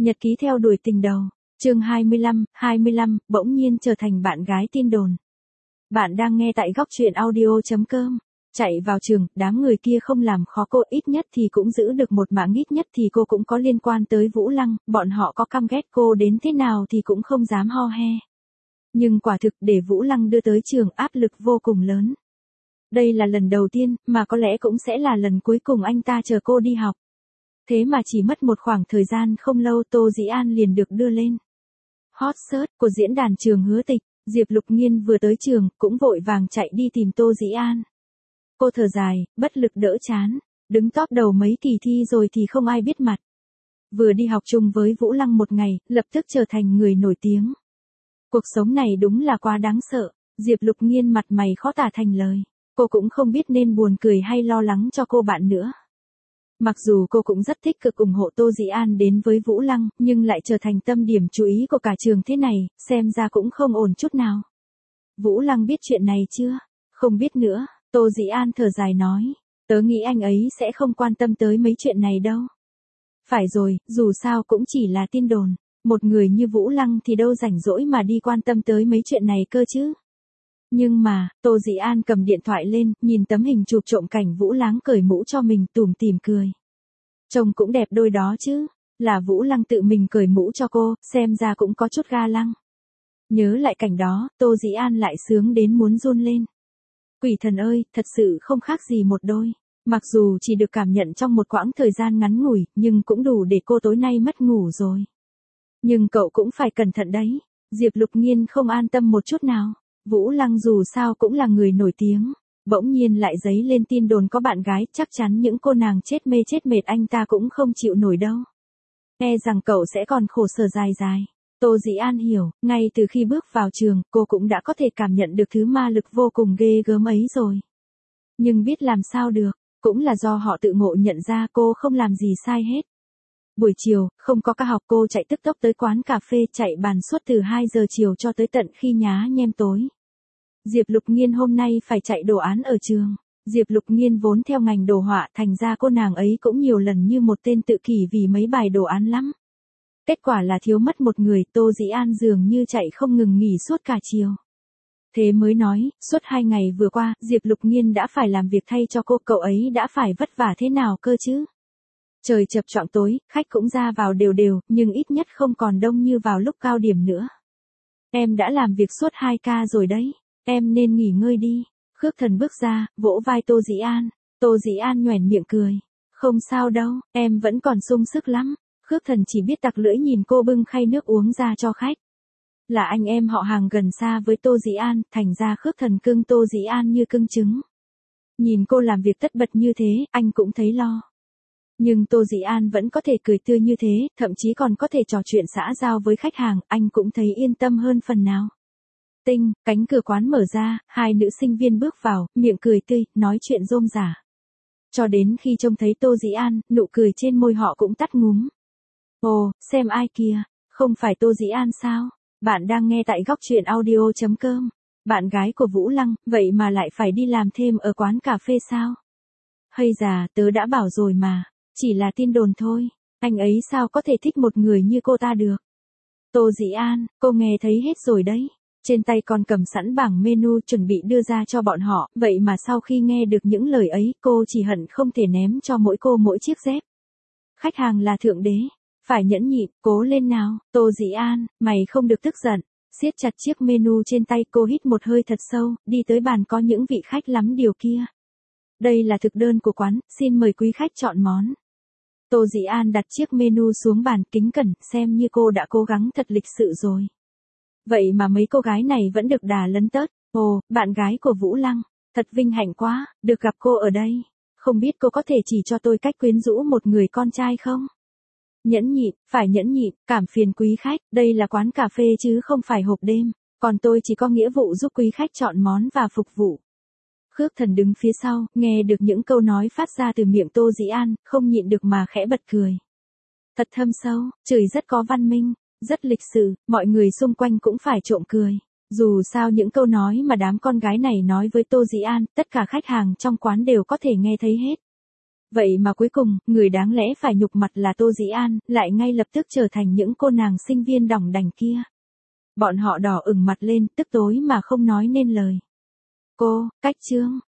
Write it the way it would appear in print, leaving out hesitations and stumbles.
Nhật ký theo đuổi tình đầu, chương 25, bỗng nhiên trở thành bạn gái tin đồn. Bạn đang nghe tại góc truyện audio.com. Chạy vào trường, đám người kia không làm khó cô, ít nhất thì cũng giữ được một mạng, ít nhất thì cô cũng có liên quan tới Vũ Lăng, bọn họ có căm ghét cô đến thế nào thì cũng không dám ho he. Nhưng quả thực để Vũ Lăng đưa tới trường áp lực vô cùng lớn. Đây là lần đầu tiên, mà có lẽ cũng sẽ là lần cuối cùng anh ta chờ cô đi học. Thế mà chỉ mất một khoảng thời gian không lâu Tô Dĩ An liền được đưa lên hot search của diễn đàn trường Hứa Tịch. Diệp Lục Nghiên vừa tới trường, cũng vội vàng chạy đi tìm Tô Dĩ An. Cô thở dài, bất lực đỡ chán, đứng top đầu mấy kỳ thi rồi thì không ai biết mặt. Vừa đi học chung với Vũ Lăng một ngày, lập tức trở thành người nổi tiếng. Cuộc sống này đúng là quá đáng sợ, Diệp Lục Nghiên mặt mày khó tả thành lời. Cô cũng không biết nên buồn cười hay lo lắng cho cô bạn nữa. Mặc dù cô cũng rất tích cực ủng hộ Tô Dĩ An đến với Vũ Lăng, nhưng lại trở thành tâm điểm chú ý của cả trường thế này, xem ra cũng không ổn chút nào. Vũ Lăng biết chuyện này chưa? Không biết nữa, Tô Dĩ An thở dài nói. Tớ nghĩ anh ấy sẽ không quan tâm tới mấy chuyện này đâu. Phải rồi, dù sao cũng chỉ là tin đồn. Một người như Vũ Lăng thì đâu rảnh rỗi mà đi quan tâm tới mấy chuyện này cơ chứ. Nhưng mà, Tô Dĩ An cầm điện thoại lên, nhìn tấm hình chụp trộm cảnh Vũ Lăng cởi mũ cho mình, tủm tỉm cười. Trông cũng đẹp đôi đó chứ, là Vũ Lăng tự mình cởi mũ cho cô, xem ra cũng có chút ga lăng. Nhớ lại cảnh đó, Tô Dĩ An lại sướng đến muốn run lên. Quỷ thần ơi, thật sự không khác gì một đôi. Mặc dù chỉ được cảm nhận trong một quãng thời gian ngắn ngủi, nhưng cũng đủ để cô tối nay mất ngủ rồi. Nhưng cậu cũng phải cẩn thận đấy. Diệp Lục Nghiên không an tâm một chút nào. Vũ Lăng dù sao cũng là người nổi tiếng, bỗng nhiên lại dấy lên tin đồn có bạn gái, chắc chắn những cô nàng chết mê chết mệt anh ta cũng không chịu nổi đâu. E rằng cậu sẽ còn khổ sở dài dài. Tô Dĩ An hiểu, ngay từ khi bước vào trường, cô cũng đã có thể cảm nhận được thứ ma lực vô cùng ghê gớm ấy rồi. Nhưng biết làm sao được, cũng là do họ tự ngộ nhận ra cô không làm gì sai hết. Buổi chiều, không có ca học, cô chạy tức tốc tới quán cà phê, chạy bàn suốt từ 2 giờ chiều cho tới tận khi nhá nhem tối. Diệp Lục Nghiên hôm nay phải chạy đồ án ở trường. Diệp Lục Nghiên vốn theo ngành đồ họa, thành ra cô nàng ấy cũng nhiều lần như một tên tự kỷ vì mấy bài đồ án lắm. Kết quả là thiếu mất một người, Tô Dĩ An dường như chạy không ngừng nghỉ suốt cả chiều. Thế mới nói, suốt 2 ngày vừa qua, Diệp Lục Nghiên đã phải làm việc thay cho cô, cậu ấy đã phải vất vả thế nào cơ chứ? Trời chập choạng tối, khách cũng ra vào đều đều, nhưng ít nhất không còn đông như vào lúc cao điểm nữa. Em đã làm việc suốt 2 ca rồi đấy, em nên nghỉ ngơi đi. Khước Thần bước ra, vỗ vai Tô Dĩ An. Tô Dĩ An nhoẻn miệng cười. Không sao đâu, em vẫn còn sung sức lắm. Khước Thần chỉ biết tặc lưỡi nhìn cô bưng khay nước uống ra cho khách. Là anh em họ hàng gần xa với Tô Dĩ An, thành ra Khước Thần cưng Tô Dĩ An như cưng trứng. Nhìn cô làm việc tất bật như thế, anh cũng thấy lo. Nhưng Tô Dĩ An vẫn có thể cười tươi như thế, thậm chí còn có thể trò chuyện xã giao với khách hàng, anh cũng thấy yên tâm hơn phần nào. Tinh, cánh cửa quán mở ra, 2 nữ sinh viên bước vào, miệng cười tươi, nói chuyện rôm rả. Cho đến khi trông thấy Tô Dĩ An, nụ cười trên môi họ cũng tắt ngúm. Ồ, xem ai kìa, không phải Tô Dĩ An sao? Bạn đang nghe tại góc truyện audio.com. Bạn gái của Vũ Lăng, vậy mà lại phải đi làm thêm ở quán cà phê sao? Hay già, tớ đã bảo rồi mà, chỉ là tin đồn thôi, anh ấy sao có thể thích một người như cô ta được? Tô Dĩ An, cô nghe thấy hết rồi đấy. Trên tay còn cầm sẵn bảng menu chuẩn bị đưa ra cho bọn họ, vậy mà sau khi nghe được những lời ấy, cô chỉ hận không thể ném cho mỗi cô mỗi chiếc dép. Khách hàng là thượng đế, phải nhẫn nhịn, cố lên nào. Tô Dĩ An, mày không được tức giận. Siết chặt chiếc menu trên tay, cô hít một hơi thật sâu, đi tới bàn có những vị khách lắm điều kia. Đây là thực đơn của quán, xin mời quý khách chọn món. Tô Dĩ An đặt chiếc menu xuống bàn, kính cẩn, xem như cô đã cố gắng thật lịch sự rồi. Vậy mà mấy cô gái này vẫn được đà lấn tớt. Ồ, bạn gái của Vũ Lăng, thật vinh hạnh quá, được gặp cô ở đây. Không biết cô có thể chỉ cho tôi cách quyến rũ một người con trai không? Nhẫn nhịn, phải nhẫn nhịn, cảm phiền quý khách, đây là quán cà phê chứ không phải hộp đêm, còn tôi chỉ có nghĩa vụ giúp quý khách chọn món và phục vụ. Khước Thần đứng phía sau, nghe được những câu nói phát ra từ miệng Tô Dĩ An, không nhịn được mà khẽ bật cười. Thật thâm sâu, chửi rất có văn minh, rất lịch sự, mọi người xung quanh cũng phải trộm cười. Dù sao những câu nói mà đám con gái này nói với Tô Dĩ An, tất cả khách hàng trong quán đều có thể nghe thấy hết. Vậy mà cuối cùng, người đáng lẽ phải nhục mặt là Tô Dĩ An, lại ngay lập tức trở thành những cô nàng sinh viên đỏng đành kia. Bọn họ đỏ ửng mặt lên, tức tối mà không nói nên lời. Cô, Cách Trương,